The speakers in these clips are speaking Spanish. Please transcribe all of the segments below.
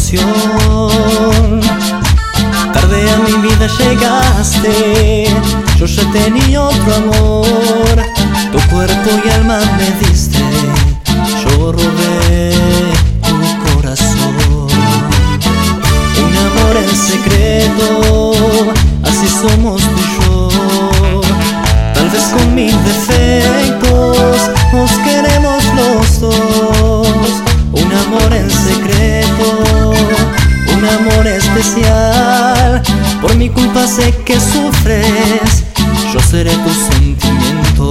situación. Tarde a mi vida llegaste, yo ya tenía otro amor. Tu cuerpo y alma me diste, yo robé tu corazón. Un amor en secreto, así somos tú y yo. Tal vez con mil defectos nos queremos los dos. Un amor en secreto, un amor especial. Por mi culpa sé que sufres, yo seré tus sentimientos.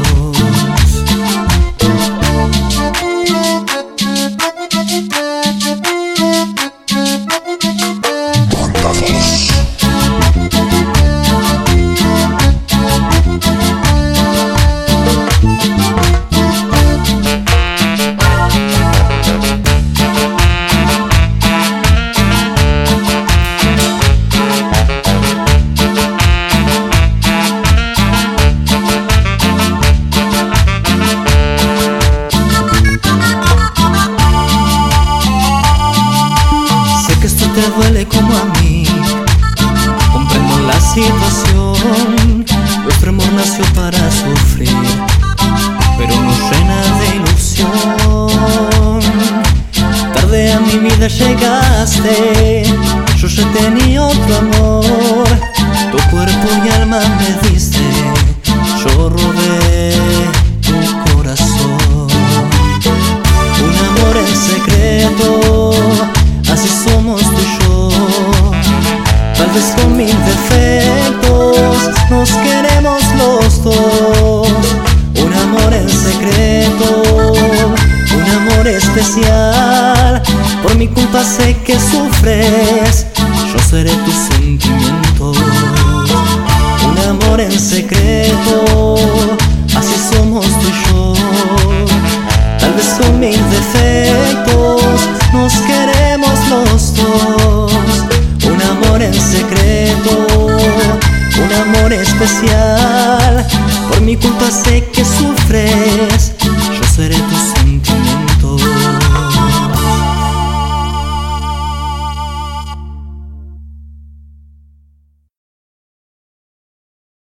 Te duele como a mí, comprendo la situación. Nuestro amor nació para sufrir, pero nos llena de ilusión. Tarde a mi vida llegaste, yo ya tenía otro amor. Tu cuerpo y alma me diste, yo robé tu corazón. Un amor en secreto, así somos tú y yo. Tal vez con mil defectos nos queremos los dos. Un amor en secreto, un amor especial. Por mi culpa sé que sufres, yo seré tus sentimientos. Un amor en secreto, así somos tú y yo. Tal vez con mil defectos nos queremos los dos. Un amor en secreto, un amor especial. Por mi culpa sé que sufres,